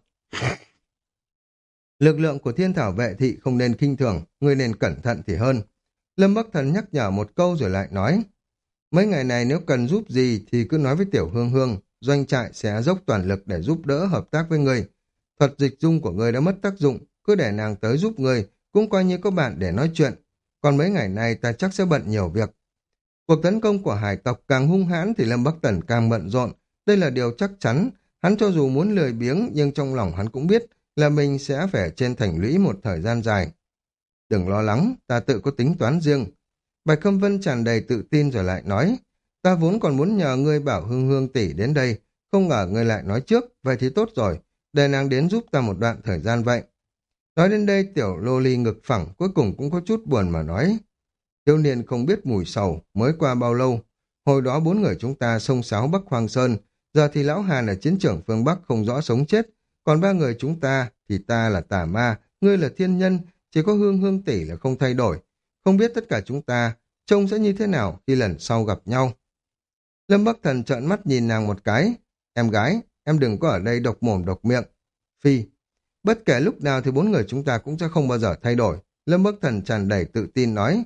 Lực lượng của thiên thảo vệ thị không nên khinh thường, người nên cẩn thận thì hơn. Lâm Bắc Thần nhắc nhở một câu rồi lại nói, mấy ngày này nếu cần giúp gì thì cứ nói với Tiểu Hương Hương, doanh trại sẽ dốc toàn lực để giúp đỡ hợp tác với người. Thuật dịch dung của người đã mất tác dụng, cứ để nàng tới giúp người, cũng coi như có bạn để nói chuyện. Còn mấy ngày này ta chắc sẽ bận nhiều việc. Cuộc tấn công của hải tộc càng hung hãn thì Lâm Bắc Thần càng bận rộn, đây là điều chắc chắn. Hắn cho dù muốn lười biếng nhưng trong lòng hắn cũng biết là mình sẽ phải trên thành lũy một thời gian dài. Đừng lo lắng, ta tự có tính toán riêng. Bạch Khâm Vân tràn đầy tự tin rồi lại nói, ta vốn còn muốn nhờ ngươi bảo Hương Hương tỷ đến đây, không ngờ ngươi lại nói trước, vậy thì tốt rồi, để nàng đến giúp ta một đoạn thời gian vậy. Nói đến đây tiểu lô ly ngực phẳng cuối cùng cũng có chút buồn mà nói, thiếu niên không biết mùi sầu, mới qua bao lâu, hồi đó bốn người chúng ta xông xáo Bắc Hoàng Sơn, giờ thì lão Hàn ở chiến trường phương Bắc không rõ sống chết, còn ba người chúng ta thì ta là tà ma, ngươi là thiên nhân, chỉ có Hương Hương tỷ là không thay đổi, không biết tất cả chúng ta trông sẽ như thế nào khi lần sau gặp nhau. Lâm Bắc Thần trợn mắt nhìn nàng một cái, em gái, em đừng có ở đây độc mồm độc miệng. Phi, bất kể lúc nào thì bốn người chúng ta cũng sẽ không bao giờ thay đổi. Lâm Bắc Thần tràn đầy tự tin nói.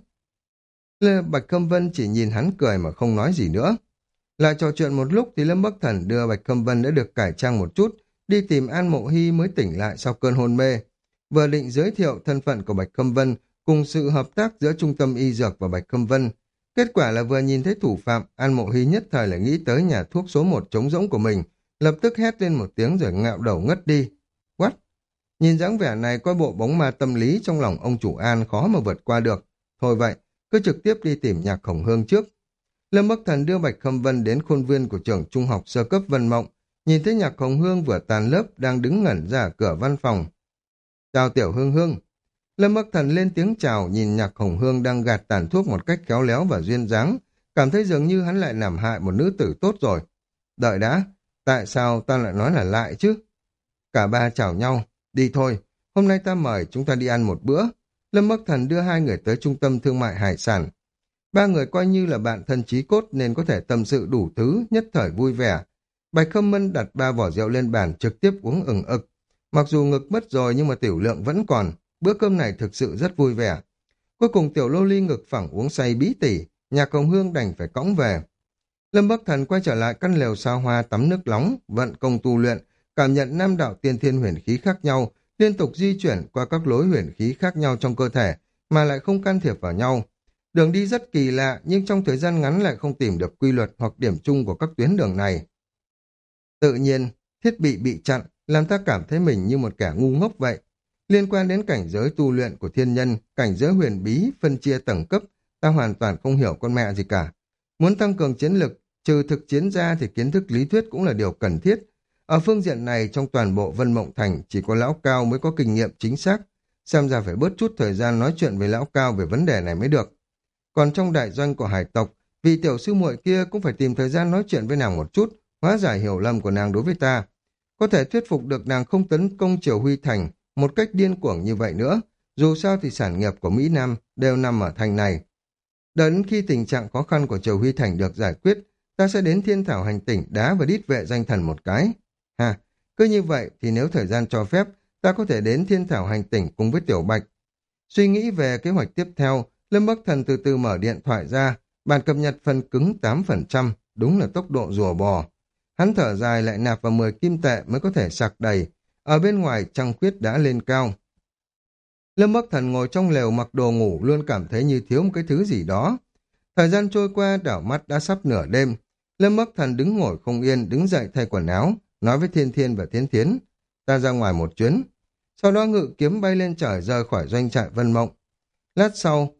Lê Bạch Khâm Vân chỉ nhìn hắn cười mà không nói gì nữa. Lại trò chuyện một lúc thì Lâm Bắc Thần đưa Bạch Khâm Vân đã được cải trang một chút, đi tìm An Mộ Hy mới tỉnh lại sau cơn hôn mê. Vừa định giới thiệu thân phận của Bạch Khâm Vân cùng sự hợp tác giữa Trung tâm Y Dược và Bạch Khâm Vân. Kết quả là vừa nhìn thấy thủ phạm, An Mộ Hy nhất thời lại nghĩ tới nhà thuốc số một trống rỗng của mình, lập tức hét lên một tiếng rồi ngạo đầu ngất đi. What? Nhìn dáng vẻ này coi bộ bóng ma tâm lý trong lòng ông chủ An khó mà vượt qua được. Thôi vậy, cứ trực tiếp đi tìm Nhạc Hồng Hương trước. Lâm Bắc Thần đưa Bạch Khâm Vân đến khuôn viên của trường trung học sơ cấp Vân Mộng, nhìn thấy Nhạc Hồng Hương vừa tàn lớp đang đứng ngẩn ra ở cửa văn phòng. Chào Tiểu Hương Hương. Lâm Bắc Thần lên tiếng chào, nhìn Nhạc Hồng Hương đang gạt tàn thuốc một cách khéo léo và duyên dáng, cảm thấy dường như hắn lại làm hại một nữ tử tốt rồi. Đợi đã, tại sao ta lại nói là lại chứ? Cả ba chào nhau, đi thôi, hôm nay ta mời chúng ta đi ăn một bữa. Lâm Bắc Thần đưa hai người tới trung tâm thương mại hải sản. Ba người coi như là bạn thân chí cốt nên có thể tâm sự đủ thứ, nhất thời vui vẻ. Bạch Khâm Mân đặt ba vỏ rượu lên bàn trực tiếp uống ừng ực. Mặc dù ngực mất rồi nhưng mà tiểu lượng vẫn còn, bữa cơm này thực sự rất vui vẻ. Cuối cùng tiểu lô ly ngực phẳng uống say bí tỉ, Nhạc Hồng Hương đành phải cõng về. Lâm Bắc Thần quay trở lại căn lều sao hoa tắm nước nóng, vận công tu luyện, cảm nhận nam đạo tiên thiên huyền khí khác nhau, liên tục di chuyển qua các lối huyền khí khác nhau trong cơ thể, mà lại không can thiệp vào nhau. Đường đi rất kỳ lạ, nhưng trong thời gian ngắn lại không tìm được quy luật hoặc điểm chung của các tuyến đường này. Tự nhiên, thiết bị bị chặn, làm ta cảm thấy mình như một kẻ ngu ngốc vậy. Liên quan đến cảnh giới tu luyện của thiên nhân, cảnh giới huyền bí, phân chia tầng cấp, ta hoàn toàn không hiểu con mẹ gì cả. Muốn tăng cường chiến lực, trừ thực chiến ra thì kiến thức lý thuyết cũng là điều cần thiết, Ở phương diện này, trong toàn bộ Vân Mộng Thành chỉ có Lão Cao mới có kinh nghiệm chính xác. Xem ra phải bớt chút thời gian nói chuyện với Lão Cao về vấn đề này mới được. Còn trong đại doanh của hải tộc, vì tiểu sư muội kia cũng phải tìm thời gian nói chuyện với nàng một chút, hóa giải hiểu lầm của nàng đối với ta. Có thể thuyết phục được nàng không tấn công Triều Huy Thành một cách điên cuồng như vậy nữa. Dù sao thì sản nghiệp của Mỹ Nam đều nằm ở thành này. Đến khi tình trạng khó khăn của Triều Huy Thành được giải quyết, ta sẽ đến Thiên Thảo Hành Tỉnh đá và đít vệ danh thần một cái. Ha, cứ như vậy thì nếu thời gian cho phép, ta có thể đến Thiên Thảo Hành Tỉnh cùng với Tiểu Bạch. Suy nghĩ về kế hoạch tiếp theo, Lâm Bắc Thần từ từ mở điện thoại ra, bản cập nhật phần cứng tám phần trăm, đúng là tốc độ rùa bò. Hắn thở dài lại nạp vào mười kim tệ mới có thể sạc đầy. Ở bên ngoài trăng khuyết đã lên cao. Lâm Bắc Thần ngồi trong lều mặc đồ ngủ luôn cảm thấy như thiếu một cái thứ gì đó. Thời gian trôi qua đảo mắt đã sắp nửa đêm. Lâm Bắc Thần đứng ngồi không yên, đứng dậy thay quần áo, nói với Thiên Thiên và Thiến Thiến. Ta ra ngoài một chuyến. Sau đó ngự kiếm bay lên trời rời khỏi doanh trại Vân Mộng. Lát sau,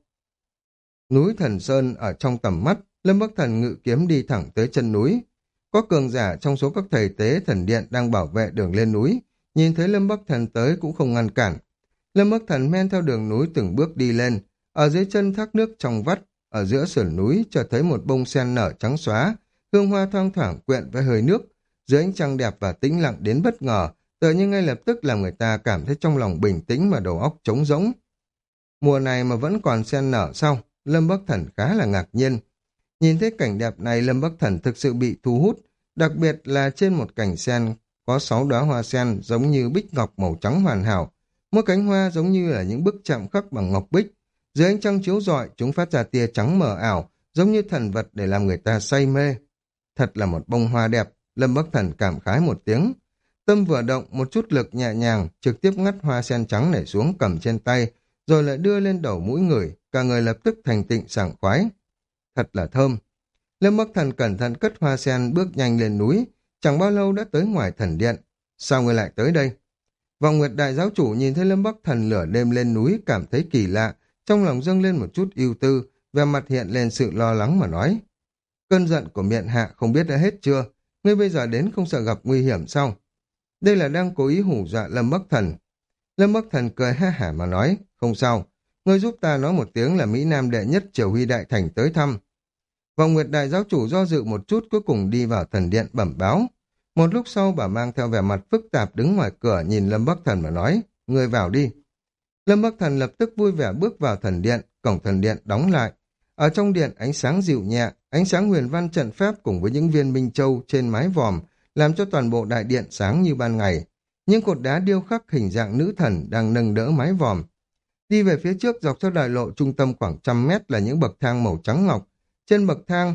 núi Thần Sơn ở trong tầm mắt, Lâm Bắc Thần ngự kiếm đi thẳng tới chân núi. Có cường giả trong số các thầy tế thần điện đang bảo vệ đường lên núi, nhìn thấy Lâm Bắc Thần tới cũng không ngăn cản. Lâm Bắc Thần men theo đường núi từng bước đi lên, ở dưới chân thác nước trong vắt, ở giữa sườn núi chợt thấy một bông sen nở trắng xóa, hương hoa thoang thoảng quyện với hơi nước, dưới ánh trăng đẹp và tĩnh lặng đến bất ngờ, tự nhiên ngay lập tức làm người ta cảm thấy trong lòng bình tĩnh mà đầu óc trống rỗng. Mùa này mà vẫn còn sen nở sao? Lâm Bắc Thần khá là ngạc nhiên. Nhìn thấy cảnh đẹp này, Lâm Bắc Thần thực sự bị thu hút, đặc biệt là trên một cành sen có sáu đóa hoa sen giống như bích ngọc màu trắng hoàn hảo. Mỗi cánh hoa giống như là những bức chạm khắc bằng ngọc bích. Dưới ánh trăng chiếu rọi, chúng phát ra tia trắng mờ ảo, giống như thần vật để làm người ta say mê. Thật là một bông hoa đẹp, Lâm Bắc Thần cảm khái một tiếng. Tâm vừa động, một chút lực nhẹ nhàng, trực tiếp ngắt hoa sen trắng này xuống cầm trên tay, rồi lại đưa lên đầu mũi người, cả người lập tức thành tịnh sảng khoái. Thật là thơm. Lâm Bắc Thần cẩn thận cất hoa sen bước nhanh lên núi, chẳng bao lâu đã tới ngoài thần điện. Sao người lại tới đây? Vọng Nguyệt Đại Giáo Chủ nhìn thấy Lâm Bắc Thần lửa đêm lên núi cảm thấy kỳ lạ, trong lòng dâng lên một chút ưu tư, vẻ mặt hiện lên sự lo lắng mà nói. Cơn giận của miện hạ không biết đã hết chưa? Ngươi bây giờ đến không sợ gặp nguy hiểm sao? Đây là đang cố ý hù dọa Lâm Bắc Thần. Lâm Bắc Thần cười ha hả mà nói, không sao, ngươi giúp ta nói một tiếng là Mỹ Nam đệ nhất Triều Huy Đại Thành tới thăm. Vọng Nguyệt Đại Giáo Chủ do dự một chút cuối cùng đi vào thần điện bẩm báo. Một lúc sau bà mang theo vẻ mặt phức tạp đứng ngoài cửa nhìn Lâm Bắc Thần mà nói, ngươi vào đi. Lâm Bắc Thần lập tức vui vẻ bước vào thần điện, cổng thần điện đóng lại. Ở trong điện ánh sáng dịu nhẹ, ánh sáng huyền văn trận pháp cùng với những viên minh châu trên mái vòm làm cho toàn bộ đại điện sáng như ban ngày. Những cột đá điêu khắc hình dạng nữ thần đang nâng đỡ mái vòm. Đi về phía trước dọc theo đại lộ trung tâm khoảng trăm mét là những bậc thang màu trắng ngọc. Trên bậc thang,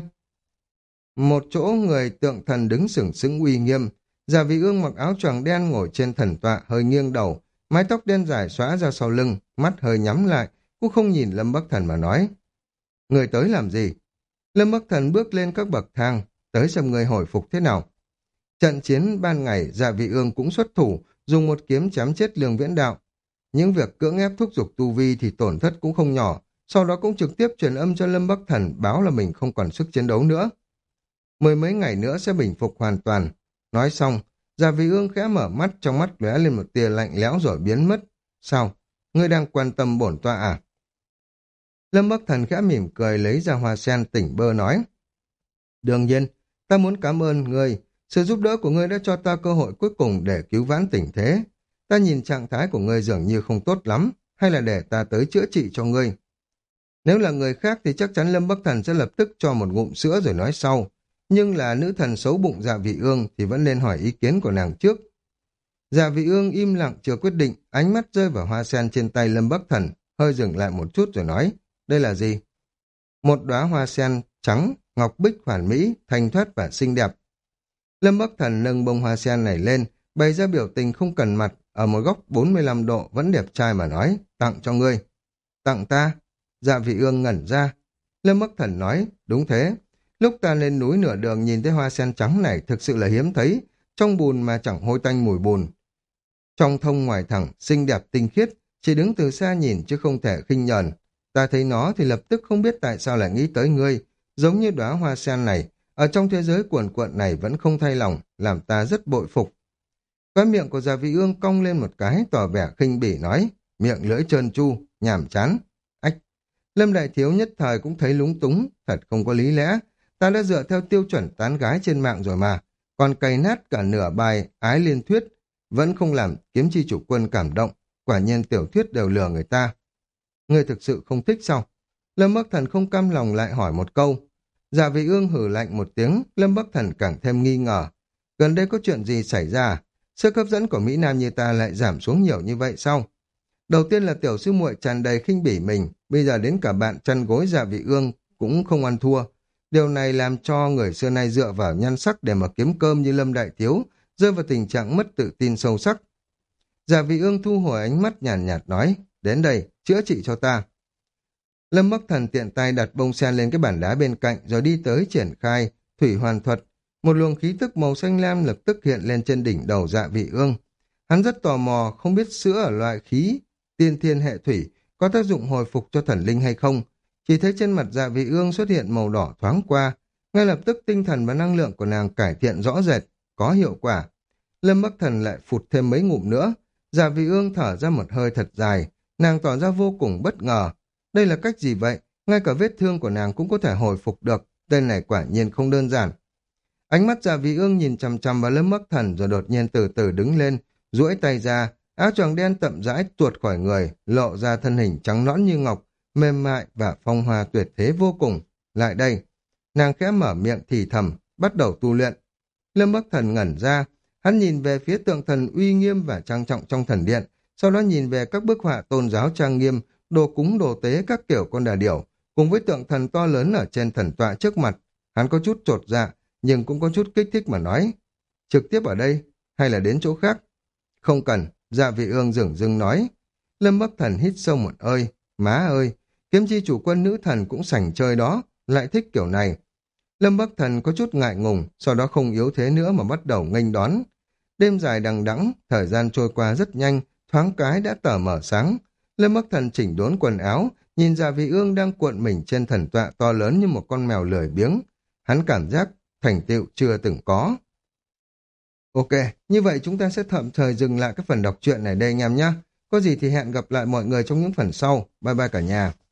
một chỗ người tượng thần đứng sừng sững uy nghiêm. Giả Vị Ương mặc áo choàng đen ngồi trên thần tọa hơi nghiêng đầu, mái tóc đen dài xõa ra sau lưng, mắt hơi nhắm lại, cũng không nhìn Lâm Bắc Thần mà nói. Người tới làm gì? Lâm Bắc Thần bước lên các bậc thang, tới xem người hồi phục thế nào. Trận chiến ban ngày, Dạ Vị Ương cũng xuất thủ, dùng một kiếm chém chết Lương Viễn Đạo. Những việc cưỡng ép thúc giục tu vi thì tổn thất cũng không nhỏ, sau đó cũng trực tiếp truyền âm cho Lâm Bắc Thần báo là mình không còn sức chiến đấu nữa. Mười mấy ngày nữa sẽ bình phục hoàn toàn. Nói xong, Dạ Vị Ương khẽ mở mắt, trong mắt lóe lên một tia lạnh lẽo rồi biến mất. Sao? Ngươi đang quan tâm bổn tọa à? Lâm Bắc Thần khẽ mỉm cười lấy ra hoa sen tỉnh bơ nói. Đương nhiên, ta muốn cảm ơn ngươi. Sự giúp đỡ của ngươi đã cho ta cơ hội cuối cùng để cứu vãn tình thế. Ta nhìn trạng thái của ngươi dường như không tốt lắm, hay là để ta tới chữa trị cho ngươi. Nếu là người khác thì chắc chắn Lâm Bắc Thần sẽ lập tức cho một ngụm sữa rồi nói sau. Nhưng là nữ thần xấu bụng Dạ Vị Ương thì vẫn nên hỏi ý kiến của nàng trước. Dạ Vị Ương im lặng chưa quyết định, ánh mắt rơi vào hoa sen trên tay Lâm Bắc Thần, hơi dừng lại một chút rồi nói, đây là gì? Một đóa hoa sen trắng, ngọc bích hoàn mỹ, thanh thoát và xinh đẹp. Lâm Bắc Thần nâng bông hoa sen này lên, bày ra biểu tình không cần mặt, ở một góc bốn mươi lăm độ vẫn đẹp trai mà nói, tặng cho ngươi. Tặng ta? Dạ Vị Ương ngẩn ra. Lâm Bắc Thần nói, đúng thế. Lúc ta lên núi nửa đường nhìn thấy hoa sen trắng này thực sự là hiếm thấy, trong bùn mà chẳng hôi tanh mùi bùn. Trong thông ngoài thẳng, xinh đẹp tinh khiết, chỉ đứng từ xa nhìn chứ không thể khinh nhờn. Ta thấy nó thì lập tức không biết tại sao lại nghĩ tới ngươi, giống như đóa hoa sen này, ở trong thế giới cuồn cuộn này vẫn không thay lòng, làm ta rất bội phục. Cái miệng của Dạ Vị Ương cong lên một cái, tỏ vẻ khinh bỉ nói, miệng lưỡi trơn tru, nhàm chán. Ách! Lâm Đại Thiếu nhất thời cũng thấy lúng túng, thật không có lý lẽ. Ta đã dựa theo tiêu chuẩn tán gái trên mạng rồi mà, còn cày nát cả nửa bài ái liên thuyết, vẫn không làm kiếm chi chủ quân cảm động, quả nhiên tiểu thuyết đều lừa người ta. Người thực sự không thích sao? Lâm Bắc Thần không cam lòng lại hỏi một câu. Dạ Vị Ương hử lạnh một tiếng, Lâm Bắc Thần càng thêm nghi ngờ. Gần đây có chuyện gì xảy ra? Sức hấp dẫn của Mỹ Nam như ta lại giảm xuống nhiều như vậy sao? Đầu tiên là tiểu sư muội tràn đầy khinh bỉ mình, bây giờ đến cả bạn chăn gối Dạ Vị Ương cũng không ăn thua. Điều này làm cho người xưa nay dựa vào nhan sắc để mà kiếm cơm như Lâm Đại Thiếu, rơi vào tình trạng mất tự tin sâu sắc. Dạ Vị Ương thu hồi ánh mắt nhàn nhạt, nhạt nói, đến đây, chữa trị cho ta. Lâm Bắc Thần tiện tay đặt bông sen lên cái bàn đá bên cạnh rồi đi tới triển khai thủy hoàn thuật. Một luồng khí tức màu xanh lam lập tức hiện lên trên đỉnh đầu Dạ Vị Ương. Hắn rất tò mò không biết sữa ở loại khí tiên thiên hệ thủy có tác dụng hồi phục cho thần linh hay không. Chỉ thấy trên mặt Dạ Vị Ương xuất hiện màu đỏ thoáng qua. Ngay lập tức tinh thần và năng lượng của nàng cải thiện rõ rệt, có hiệu quả. Lâm Bắc Thần lại phụt thêm mấy ngụm nữa. Dạ Vị Ương thở ra một hơi thật dài. Nàng tỏ ra vô cùng bất ngờ. Đây là cách gì vậy? Ngay cả vết thương của nàng cũng có thể hồi phục được. Tên này quả nhiên không đơn giản. Ánh mắt Dạ Vị Ương nhìn chằm chằm vào Lâm Bắc Thần rồi đột nhiên từ từ đứng lên, duỗi tay ra, áo choàng đen chậm rãi tuột khỏi người, lộ ra thân hình trắng nõn như ngọc, mềm mại và phong hoa tuyệt thế vô cùng. Lại đây, nàng khẽ mở miệng thì thầm, bắt đầu tu luyện. Lâm Bắc Thần ngẩn ra, hắn nhìn về phía tượng thần uy nghiêm và trang trọng trong thần điện, sau đó nhìn về các bức họa tôn giáo trang nghiêm, đồ cúng đồ tế các kiểu con đà điểu, cùng với tượng thần to lớn ở trên thần tọa trước mặt. Hắn có chút chột dạ, nhưng cũng có chút kích thích mà nói, trực tiếp ở đây, hay là đến chỗ khác? Không cần, Dạ Vị Ương dửng dưng nói. Lâm Bắc Thần hít sâu một hơi, má ơi, kiếm chi chủ quân nữ thần cũng sành chơi đó, lại thích kiểu này. Lâm Bắc Thần có chút ngại ngùng, sau đó không yếu thế nữa mà bắt đầu nghênh đón. Đêm dài đằng đẵng, thời gian trôi qua rất nhanh, thoáng cái đã tờ mở sáng. Lâm Bắc Thần chỉnh đốn quần áo, nhìn Dạ Vị Ương đang cuộn mình trên thần tọa to lớn như một con mèo lười biếng. Hắn cảm giác thành tựu chưa từng có. Ok, như vậy chúng ta sẽ tạm thời dừng lại cái phần đọc truyện này đây anh em nhé. Có gì thì hẹn gặp lại mọi người trong những phần sau. Bye bye cả nhà.